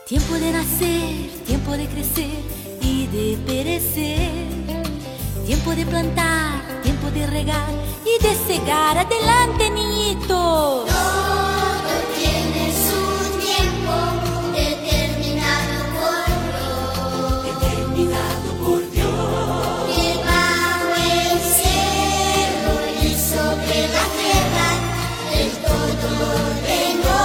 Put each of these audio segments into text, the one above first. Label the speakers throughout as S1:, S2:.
S1: Tiempo de nacer, tiempo de crecer y de perecer. Tiempo de plantar, tiempo de regar y de cegar. Adelante, niñitos.
S2: Todo tiene su tiempo determinado por Dios.
S3: Determinado por Dios.
S2: Que bajo el cielo y sobre la tierra Él todo ordenó.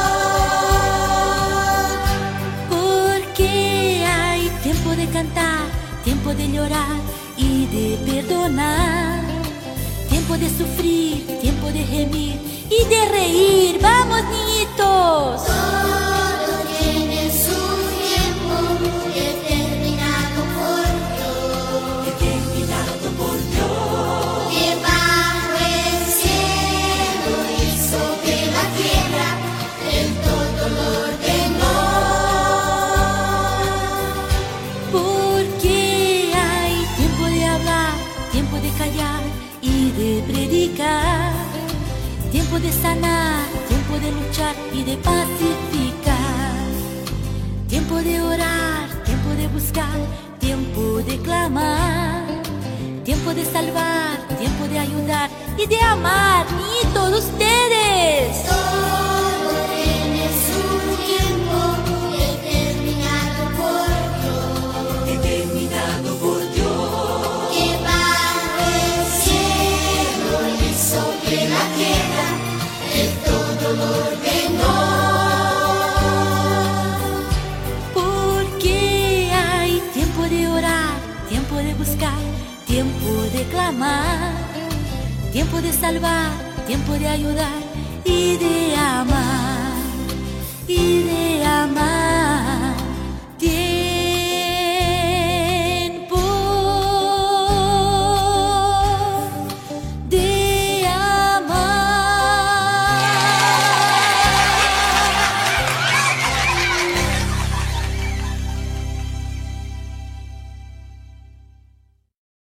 S1: Porque hay tiempo de cantar, tiempo de llorar y de perdonar. Tiempo de sufrir, tiempo de gemir y de reír. ¡Vamos, niñitos!
S2: Todo tiene su tiempo determinado por Dios.
S3: Determinado por Dios.
S2: Que bajo el cielo y sobre la tierra Él todo lo ordenó.
S1: Porque hay tiempo de hablar, tiempo de callar y de predicar. Tiempo de sanar, tiempo de luchar y de pacificar. Tiempo de orar, tiempo de buscar, tiempo de clamar. Tiempo de salvar, tiempo de ayudar y de amar. Y todos ustedes.
S2: Todo tiene su tiempo determinado por Dios.
S3: Determinado por Dios.
S2: Que bajo el cielo y sobre la tierra Él todo lo ordenó.
S1: Porque hay tiempo de orar, tiempo de buscar, tiempo de clamar. Tiempo de salvar, tiempo de ayudar